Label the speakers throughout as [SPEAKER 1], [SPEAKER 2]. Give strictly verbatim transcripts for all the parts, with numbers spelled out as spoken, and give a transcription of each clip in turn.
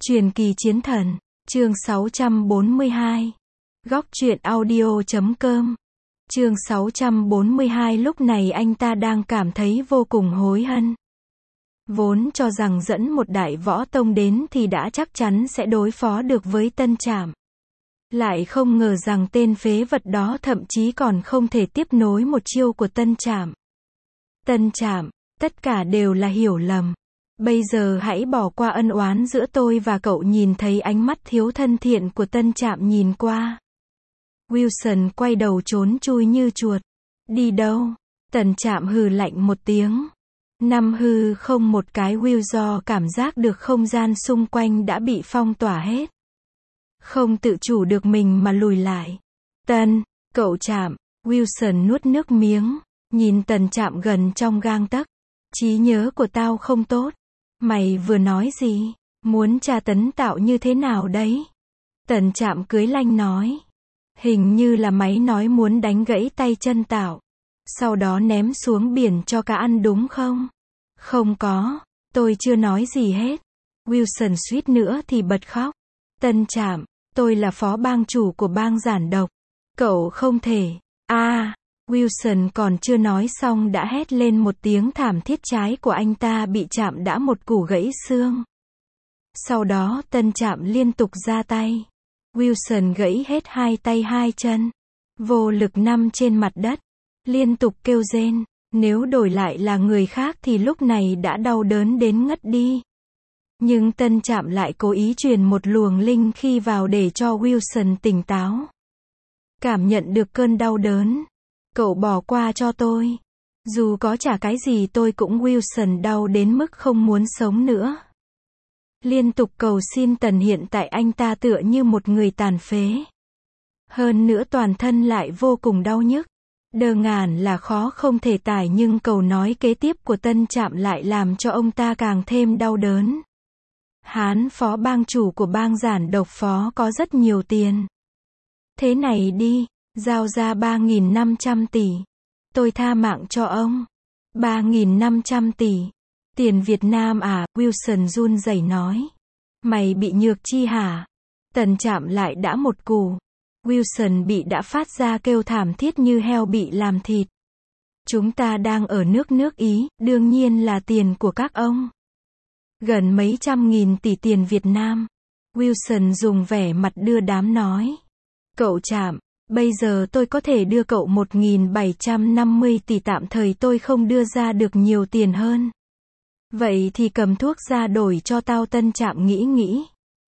[SPEAKER 1] Truyền kỳ chiến thần, chương sáu trăm bốn mươi hai. Góc truyện audio chấm com. Chương sáu trăm bốn mươi hai. Lúc này anh ta đang cảm thấy vô cùng hối hận. Vốn cho rằng dẫn một đại võ tông đến thì đã chắc chắn sẽ đối phó được với Tân Trảm. Lại không ngờ rằng tên phế vật đó thậm chí còn không thể tiếp nối một chiêu của Tân Trảm. Tân Trảm, tất cả đều là hiểu lầm. Bây giờ hãy bỏ qua ân oán giữa tôi và cậu. Nhìn thấy ánh mắt thiếu thân thiện của Tân Trảm nhìn qua. Wilson quay đầu trốn chui như chuột. Đi đâu? Tân Trảm hừ lạnh một tiếng. Năm hư không một cái Will do cảm giác được không gian xung quanh đã bị phong tỏa hết. Không tự chủ được mình mà lùi lại. Tân, cậu Trảm. Wilson nuốt nước miếng. Nhìn Tân Trảm gần trong gang tấc. Trí nhớ của tao không tốt. Mày vừa nói gì? Muốn tra tấn tạo như thế nào đấy? Tân Trảm cưới lanh nói. Hình như là máy nói muốn đánh gãy tay chân tạo. Sau đó ném xuống biển cho cá ăn đúng không? Không có, tôi chưa nói gì hết. Wilson suýt nữa thì bật khóc. Tân Trảm, tôi là phó bang chủ của bang giản độc. Cậu không thể. A, à, Wilson còn chưa nói xong đã hét lên một tiếng thảm thiết. Trái của anh ta bị chạm đã một củ gãy xương. Sau đó Tân Trảm liên tục ra tay. Wilson gãy hết hai tay hai chân. Vô lực nằm trên mặt đất. Liên tục kêu rên. Nếu đổi lại là người khác thì lúc này đã đau đớn đến ngất đi. Nhưng Tân Trảm lại cố ý truyền một luồng linh khí vào để cho Wilson tỉnh táo. Cảm nhận được cơn đau đớn. Cậu bỏ qua cho tôi. Dù có trả cái gì tôi cũng. Wilson đau đến mức không muốn sống nữa. Liên tục cầu xin Tần. Hiện tại anh ta tựa như một người tàn phế. Hơn nữa toàn thân lại vô cùng đau nhức. Đờ ngàn là khó không thể tải. Nhưng câu nói kế tiếp của Tân Trảm lại làm cho ông ta càng thêm đau đớn. Hán phó bang chủ của bang giản độc phó có rất nhiều tiền. Thế này đi. Giao ra ba nghìn năm trăm tỷ. Tôi tha mạng cho ông. ba nghìn năm trăm tỷ. Tiền Việt Nam à? Wilson run rẩy nói. Mày bị nhược chi hả? Tân Trảm lại đã một cú. Wilson bị đã phát ra kêu thảm thiết như heo bị làm thịt. Chúng ta đang ở nước nước Ý, đương nhiên là tiền của các ông. Gần mấy trăm nghìn tỷ tiền Việt Nam. Wilson dùng vẻ mặt đưa đám nói. Cậu Trảm. Bây giờ tôi có thể đưa cậu một nghìn bảy trăm năm mươi tỷ. Tạm thời tôi không đưa ra được nhiều tiền hơn. Vậy thì cầm thuốc ra đổi cho tao. Tân Trảm nghĩ nghĩ.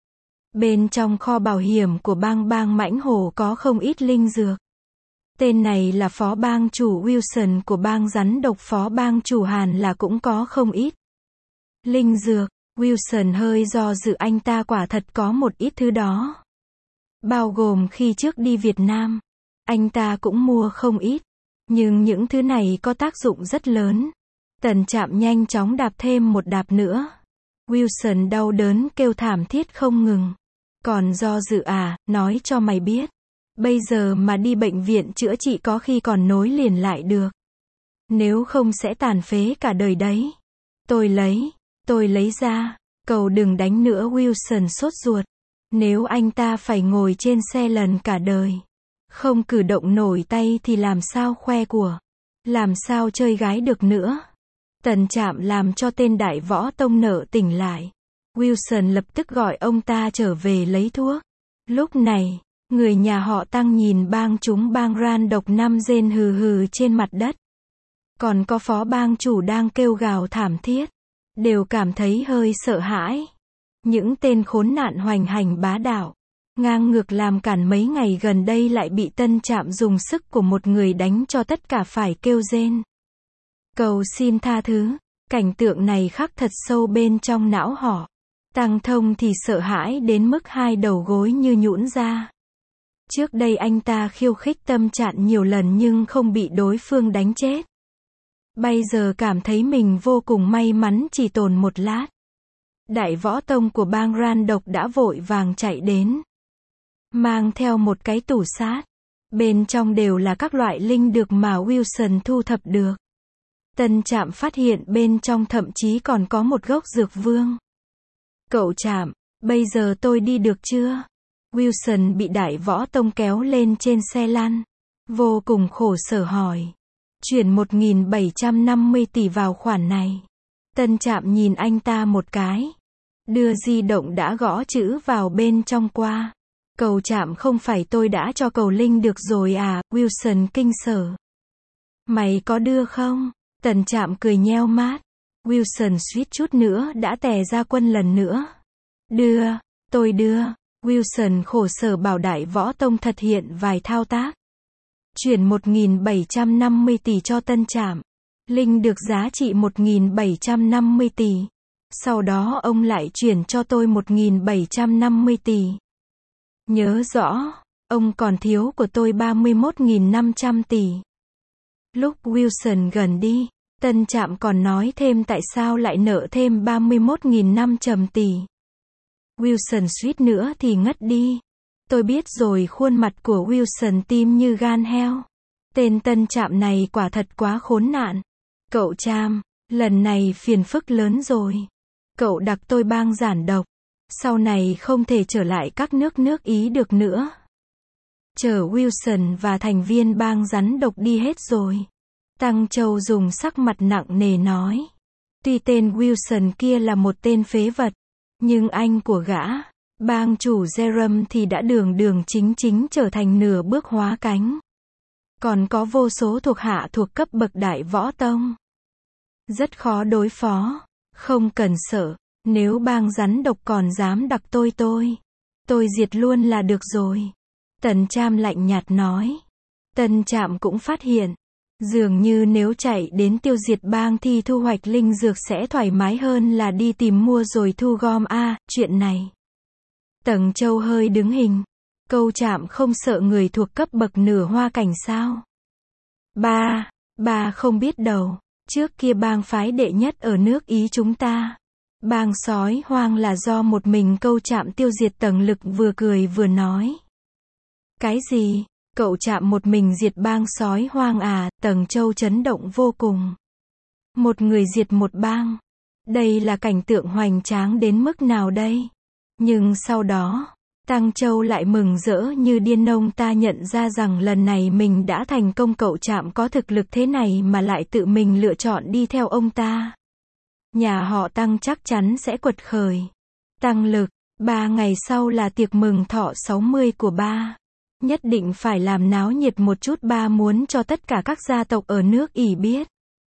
[SPEAKER 1] Bên trong kho bảo hiểm của bang bang Mãnh Hổ có không ít linh dược. Tên này là phó bang chủ Wilson của bang rắn độc. Phó bang chủ Hàn là cũng có không ít linh dược. Wilson hơi do dự. Anh ta quả thật có một ít thứ đó. Bao gồm khi trước đi Việt Nam, anh ta cũng mua không ít. Nhưng những thứ này có tác dụng rất lớn. Tân Trảm nhanh chóng đạp thêm một đạp nữa. Wilson đau đớn kêu thảm thiết không ngừng. Còn do dự à? Nói cho mày biết. Bây giờ mà đi bệnh viện chữa trị có khi còn nối liền lại được. Nếu không sẽ tàn phế cả đời đấy. Tôi lấy. Tôi lấy ra. Cầu đừng đánh nữa. Wilson sốt ruột. Nếu anh ta phải ngồi trên xe lần cả đời, không cử động nổi tay thì làm sao khoe của, làm sao chơi gái được nữa. Tân Trảm làm cho tên đại võ tông nở tỉnh lại. Wilson lập tức gọi ông ta trở về lấy thuốc. Lúc này, người nhà họ Tăng nhìn bang chúng bang ran độc năm rên hừ hừ trên mặt đất. Còn có phó bang chủ đang kêu gào thảm thiết. Đều cảm thấy hơi sợ hãi. Những tên khốn nạn hoành hành bá đạo, ngang ngược làm cản mấy ngày gần đây lại bị Tân Trảm dùng sức của một người đánh cho tất cả phải kêu rên. Cầu xin tha thứ. Cảnh tượng này khắc thật sâu bên trong não họ. Tăng Thông thì sợ hãi đến mức hai đầu gối như nhũn ra. Trước đây anh ta khiêu khích Tâm Trạm nhiều lần nhưng không bị đối phương đánh chết. Bây giờ cảm thấy mình vô cùng may mắn chỉ tồn một lát. Đại võ tông của bang ran độc đã vội vàng chạy đến. Mang theo một cái tủ sát. Bên trong đều là các loại linh dược mà Wilson thu thập được. Tân Trạm phát hiện bên trong thậm chí còn có một gốc dược vương. Cậu Trạm, Bây giờ tôi đi được chưa? Wilson bị Đại Võ Tông kéo lên trên xe lăn. Vô cùng khổ sở hỏi. Chuyển một nghìn bảy trăm năm mươi tỷ vào khoản này. Tân Trạm nhìn anh ta một cái. Đưa di động đã gõ chữ vào bên trong qua. Cầu Trạm không phải tôi đã cho cầu Linh được rồi à? Wilson kinh sở. Mày có đưa không? Tân Trạm cười nheo mắt. Wilson suýt chút nữa đã tè ra quân lần nữa. Đưa, tôi đưa. Wilson khổ sở bảo Đại Võ Tông thực hiện vài thao tác. Chuyển một nghìn bảy trăm năm mươi tỷ cho Tân Trạm. Linh được giá trị một nghìn bảy trăm năm mươi tỷ. Sau đó ông lại chuyển cho tôi một nghìn bảy trăm năm mươi tỷ. Nhớ rõ, ông còn thiếu của tôi ba mươi mốt nghìn năm trăm tỷ. Lúc Wilson gần đi, Tân Trạm còn nói thêm tại sao lại nợ thêm ba mươi mốt nghìn năm trăm tỷ. Wilson suýt nữa thì ngất đi. Tôi biết rồi, khuôn mặt của Wilson tim như gan heo. Tên Tân Trạm này quả thật quá khốn nạn. Cậu Trạm, lần này phiền phức lớn rồi. Cậu đặc tôi bang giản độc. Sau này không thể trở lại các nước nước Ý được nữa. Chở Wilson và thành viên bang rắn độc đi hết rồi. Tăng Châu dùng sắc mặt nặng nề nói. Tuy tên Wilson kia là một tên phế vật, nhưng anh của gã, bang chủ Jerome thì đã đường đường chính chính trở thành nửa bước hóa cánh. Còn có vô số thuộc hạ thuộc cấp bậc Đại Võ Tông. Rất khó đối phó. Không cần sợ. Nếu bang rắn độc còn dám đặc tôi tôi. Tôi diệt luôn là được rồi. Tân Trạm lạnh nhạt nói. Tân Trạm cũng phát hiện. Dường như nếu chạy đến tiêu diệt bang thì thu hoạch linh dược sẽ thoải mái hơn là đi tìm mua rồi thu gom a à, chuyện này. Tầng Châu hơi đứng hình. Câu Trạm không sợ người thuộc cấp bậc nửa hoa cảnh sao? Ba, ba không biết đâu. Trước kia bang phái đệ nhất ở nước Ý chúng ta. Bang sói hoang là do một mình Câu Trạm tiêu diệt. Tầng Lực vừa cười vừa nói. Cái gì? Cậu Trạm một mình diệt bang sói hoang à? Tầng Châu chấn động vô cùng. Một người diệt một bang. Đây là cảnh tượng hoành tráng đến mức nào đây? Nhưng sau đó, Tăng Châu lại mừng rỡ như điên. Ông ta nhận ra rằng lần này mình đã thành công. Cậu Trạm có thực lực thế này mà lại tự mình lựa chọn đi theo ông ta. Nhà họ Tăng chắc chắn sẽ quật khởi. Tăng Lực, ba ngày sau là tiệc mừng thọ sáu mươi của ba. Nhất định phải làm náo nhiệt một chút. Ba muốn cho tất cả các gia tộc ở nước Ỷ biết.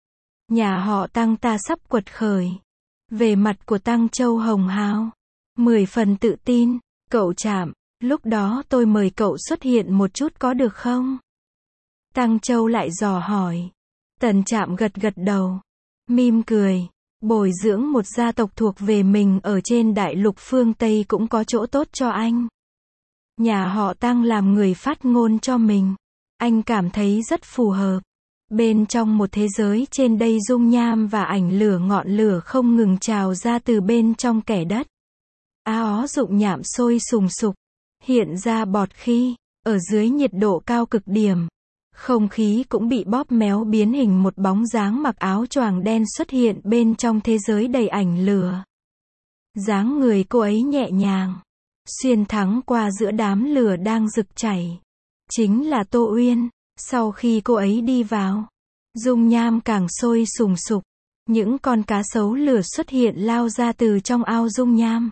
[SPEAKER 1] Nhà họ Tăng ta sắp quật khởi. Về mặt của Tăng Châu hồng hào. Mười phần tự tin. Cậu Trạm, lúc đó tôi mời cậu xuất hiện một chút có được không? Tăng Châu lại dò hỏi. Tân Trạm gật gật đầu. Mỉm cười. Bồi dưỡng một gia tộc thuộc về mình ở trên đại lục phương Tây cũng có chỗ tốt cho anh. Nhà họ Tăng làm người phát ngôn cho mình. Anh cảm thấy rất phù hợp. Bên trong một thế giới trên đây dung nham và ảnh lửa, ngọn lửa không ngừng trào ra từ bên trong kẻ đất. Á ó dụng nhảm sôi sùng sục. Hiện ra bọt khí. Ở dưới nhiệt độ cao cực điểm. Không khí cũng bị bóp méo biến hình. Một bóng dáng mặc áo choàng đen xuất hiện bên trong thế giới đầy ảnh lửa. Dáng người cô ấy nhẹ nhàng. Xuyên thẳng qua giữa đám lửa đang rực chảy. Chính là Tô Uyên. Sau khi cô ấy đi vào, dung nham càng sôi sùng sục. Những con cá sấu lửa xuất hiện lao ra từ trong ao dung nham.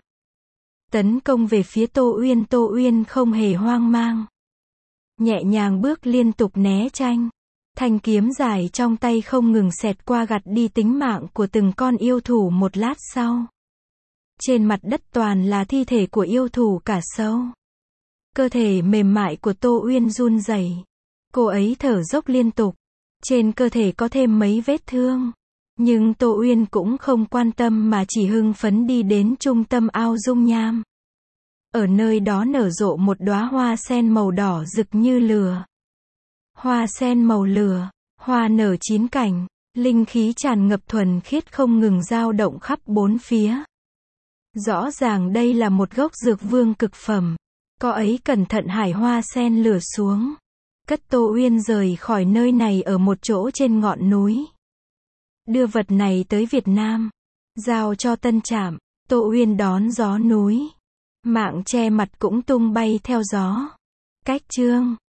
[SPEAKER 1] Tấn công về phía Tô Uyên. Tô Uyên không hề hoang mang. Nhẹ nhàng bước liên tục né tránh. Thanh kiếm dài trong tay không ngừng xẹt qua gặt đi tính mạng của từng con yêu thủ. Một lát sau, trên mặt đất toàn là thi thể của yêu thủ cả sâu. Cơ thể mềm mại của Tô Uyên run rẩy. Cô ấy thở dốc liên tục. Trên cơ thể có thêm mấy vết thương. Nhưng Tô Uyên cũng không quan tâm mà chỉ hưng phấn đi đến trung tâm ao dung nham. Ở nơi đó nở rộ một đóa hoa sen màu đỏ rực như lửa. Hoa sen màu lửa, hoa nở chín cành, linh khí tràn ngập thuần khiết không ngừng dao động khắp bốn phía. Rõ ràng đây là một gốc dược vương cực phẩm. Cô ấy cẩn thận hải hoa sen lửa xuống. Cất Tô Uyên rời khỏi nơi này ở một chỗ trên ngọn núi. Đưa vật này tới Việt Nam. Giao cho Tân Trạm. Tô Uyên đón gió núi. Mạng che mặt cũng tung bay theo gió. Cách chương